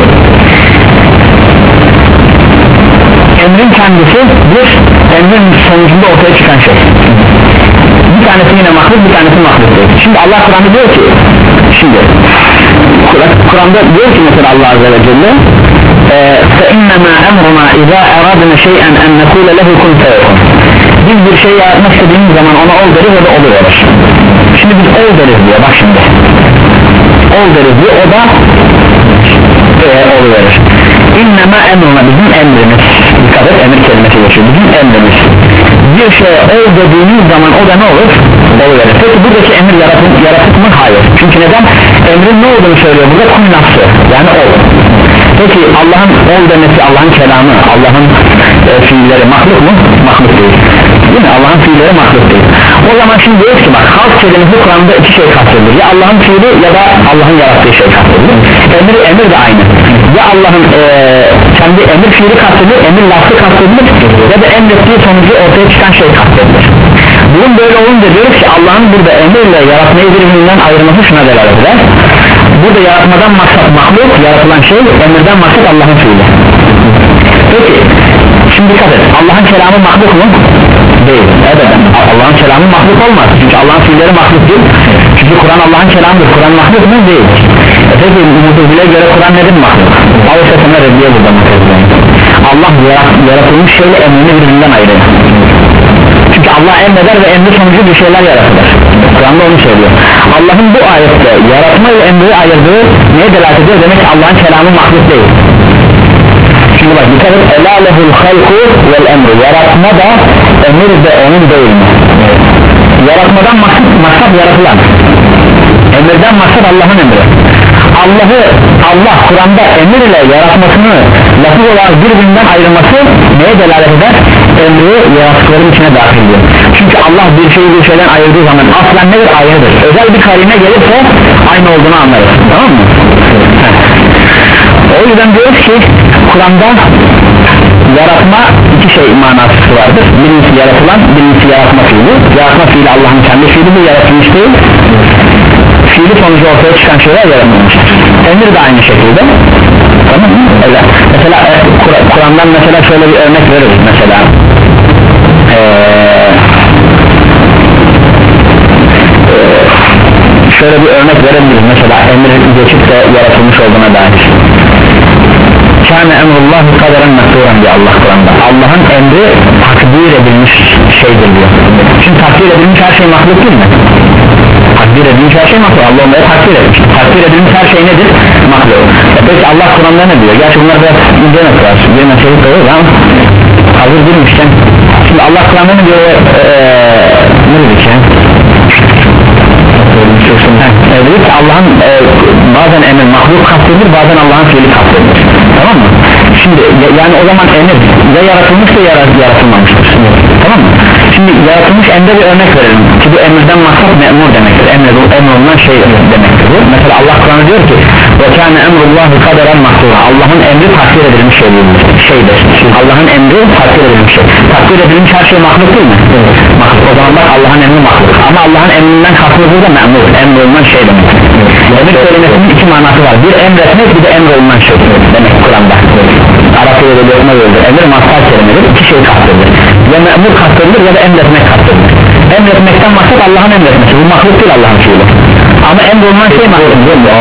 emrin kendisi, bir emrin sonucunda ortaya çıkan şey. Bir tanesi yine mahluk, bir tanesi mahluk değil. Şimdi Allah Kur'an'da diyor ki, şimdi Kur'an'da diyor ki mesela Allah Azze ve Celle فَاِنَّمَا اَمْرُنَا اِذَا اَرَادْنَا شَيْئًا اَنْ نَقُولَ لَهُ كُنْ فَيَكُنْ. Biz bir şey yaratmak istediğimiz zaman ona ol deriz, o da oluyor. Şimdi biz ol deriz diyor, bak şimdi ol deriz diyor, o da e, oluyor. İnnemâ emruna, bizim emrimiz, dikkat et, emir kelimesi geçiyor, bizim emrimiz. Bir şeye ol dediğimiz zaman o da ne olur? Oluyor. Peki buradaki emir yaratık, yaratık mı? Hayır. Çünkü neden? Emrin ne olduğunu söylüyor burada? Kun nafsı, yani ol. Peki Allah'ın ol demesi, Allah'ın kelamı, Allah'ın e, fiilleri mahluk mu? Mahluk değil. Değil mi? Allah'ın fiilleri mahluk değil. O zaman şimdi diyoruz ki bak, halk kelimesi Kur'an'da iki şey kastedilir. Ya Allah'ın fiili ya da Allah'ın yarattığı şey kastedilir. Emir, emir de aynı. Ya Allah'ın e, kendi emir fiili kastedilir, emir lafı kastedilir ya da emrettiği sonucu ortaya çıkan şey kastedilir. Bunun böyle olunca diyoruz ki Allah'ın burada emirle yaratmayı birbirinden ayırması şuna delalet eder. Burada yaratmadan maksat mahluk, yaratılan şey, emirden maksat Allah'ın fiili. Peki şimdi dikkat et, Allah'ın kelamı mahluk mu? Değil. Evet, Allah'ın kelamı mahluk olmaz, çünkü Allah'ın fiilleri mahluk değil. Çünkü Kur'an Allah'ın kelamıdır. Kur'an mahluk mu? Değil. E peki Mutezile'ye göre Kur'an nedir mahluk? Al-ı Sesem'e reddiye burada Mutezile'ye. Allah yaratılmış şeyle emrini birbirinden ayırıyor. Çünkü Allah emreder ve emri sonucu bir şeyler yaratılır. Kur'an'da onu söylüyor. Allah'ın bu ayette yaratma ile emri ayırdığı neye delalet ediyor? Demek ki Allah'ın kelamı mahluk değil. Şimdi bak dikkat et. Ela lehul halku vel emri. Yaratma da emir de onun değil mi? Yaratmadan maksat, maksat yaratılan. Emirden maksat Allah'ın emri. Allah'ı Allah Kur'an'da emir ile yaratmasını lafız olarak birbirinden ayrılması neye delalet eder? Emri yaratıkların içine dahil ediyor. Çünkü Allah bir şeyi bir şeyden ayırdığı zaman aslen nedir? Ayrıdır. Özel bir karine gelirse aynı olduğunu anlarız. Tamam mı? O yüzden diyoruz ki Kur'an'da yaratma iki şey manası vardır. Birincisi yaratılan, birincisi yaratma fiili. Yaratma fiili Allah'ın kendi fiili, bu yaratılmış değil. Fiili sonucu ortaya çıkan şeyler yaratılmıştır. Emir de aynı şekilde. Tamam mı? Öyle. Mesela e, Kur'an'dan mesela şöyle bir örnek veririz mesela. Ee, e, şöyle bir örnek verebiliriz. Mesela emir geçip de yaratılmış olduğuna dair. Kâne emrullâhi kaderen mekturan diyor Allah Kur'an'da. Allah'ın emri takdir edilmiş şeydir diyor. Çünkü takdir edilmiş her şey mahluk değil mi? Takdir edilmiş her şey mahluk. Allah onları takdir etmiş. Takdir edilmiş her şey nedir? Mahluk. E peki Allah Kur'an'da ne diyor? Gerçi bunlar da incemek var. Bir mesele koyuyor ama hazır girmişken. Şimdi Allah Kur'an'da ne diyor? Ee, ne dedik ya? Evet, Allah'ın e, bazen emir mahluk kastedilir, bazen Allah'ın fiili kastedilir. Tamam mı? Şimdi yani o zaman emir ya yaratılmış ya yaratılmamıştır. Tamam mı? Şimdi yaratılmış emre bir örnek verelim ki bu emirden maksat memur demektir. Emre, emrolunan şey demektir bu. Mesela Allah Kur'an'da diyor ki وَكَانَ اَمْرُ اللّٰهِ قَدَرًا مَحْضُورًا. Allah'ın emri takdir edilmiş şey şeydir. Allah'ın emri takdir edilmiş şey. Takdir edilmiş her şey mahluk değil mi? Evet. Mahluk. O zaman bak Allah'ın emri mahluk. Ama Allah'ın emrinden kastımız burada memur. Emrolunan şey demek. Emir kelimesinin iki manası var. Bir emretmek, bir de emrolunan şey demek Kur'an'da. Arapçada da yoruma verilir. Emir mazhar kelimedir. İki şey kastedilir. Ya memur kastedilir ya da emretmek kastedilir. Emretmekten maksat Allah'ın emretmesi. Bu mahluk değil Allah'ın fiili. Ama emrolunan şey mahluk değil mi?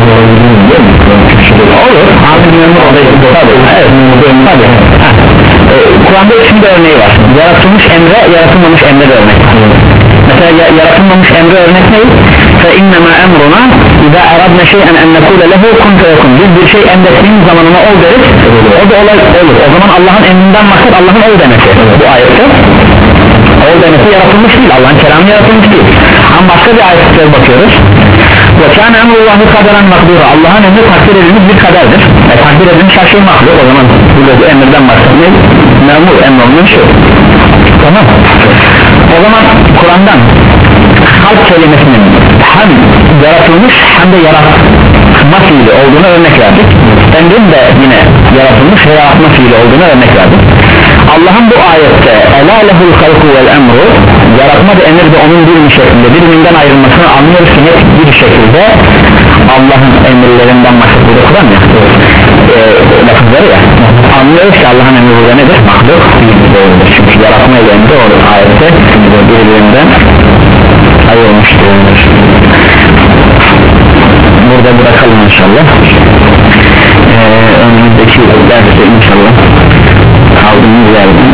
Olur. Amin memur olayı. Evet. Tabii. Kur'an'da üçüncü örneği var. Yaratılmış emre, yaratılmamış emre de örnek. Mesela yaratılmamış emre örnek ne? فَاِنَّمَا اَمْرُنَا اِذَا اَرَدْنَ شَيْئًا اَنْ نَقُولَ لَهُ كُنْ فَيَكُنْ. Biz bir şey emrettiğimiz zamanına ol deriz, o da olay olur. O zaman Allah'ın emrinden maksat Allah'ın ol demesi. Bu ayette ol demesi yaratılmış değil, Allah'ın kelamı yaratılmış değil. Ama başka bir ayette bakıyoruz. وَكَانَ اَمْرُ اللّٰهِ قَدَرًا مَقْدُورًا. Allah'ın emri takdir edilmiş bir kaderdir. E, takdir edilmiş her şey mahluk. O zaman bu emirden maksat ne? Memur, emrolunun şey. Tamam. O zaman Kur'an'dan halk kelimesinin hem yaratılmış hem de yaratma fiili olduğunu örnek verdik. Emrin de yine yaratılmış ve yaratma fiili olduğunu örnek verdik. Allah'ın bu ayette elâ lehul halku vel emru, yaratma da emir de onun bir şeklinde birbirinden ayrılmasını anlıyoruz ki net bir şekilde Allah'ın emirlerinden bahsediyor Kur'an ya e, lafızları ya anlıyoruz ki Allah'ın emri burada nedir? Mahluk değildir. Çünkü yaratma ile emri o ayette birbirinden ayrılmıştır. Burada bırakalım inşallah. Ee, önümüzdeki derste inşallah kaldığımız yerden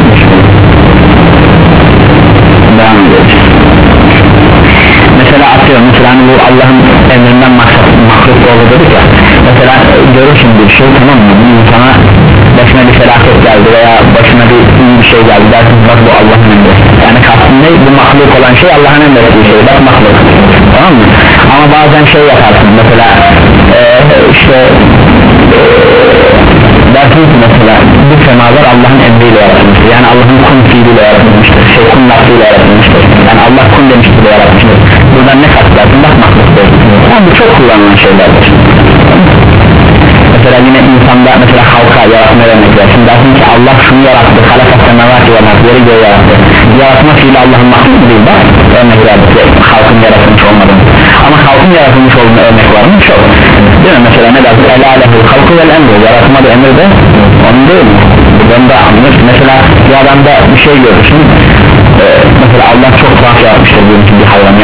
devam edeceğiz. Mesela atıyorum, mesela hani bu Allah'ın emrinden mahluk olur dedik ya. Mesela görürsün bir şey, tamam mı? Bir insana başına bir felaket geldi veya başına bir iyi bir şey geldi dersin bak bu Allah'ın emri. Yani kastım ne? Bu mahluk olan şey Allah'ın emrettiği şey, bak mahluk. Tamam mı? Ama bazen şey yaparsın mesela e, işte e, dersin ki mesela bu semalar Allah'ın emriyle yaratılmıştır. Yani Allah'ın kun fiiliyle yaratılmıştır. Şey kun lafıyla yaratılmıştır. Yani Allah kun demiştir de yaratmıştır. Buradan ne kastedersin? Bak mahluk değil. Yani bu çok kullanılan şeylerdir. Mesela yine insanda mesela halka yaratma örnek versin. Dersin ki Allah şunu yarattı. Halakasya mevaki ve yeri göğü yarattı. Yaratma fiili Allah'ın mahluk mu değil? Bak örnek verdik. Halkın yaratılmış olmadığını. Ama halkın yaratılmış olduğuna örnek var mı? Çok. Değil mi? Mesela ne dersin? Elâ lehul halku vel emri. Yaratma da emir de onun değil mi? Buradan da anlıyoruz. Mesela bir adamda bir şey görürsün. Ee, mesela Allah çok tuhaf yaratmıştır diyelim ki bir hayvanı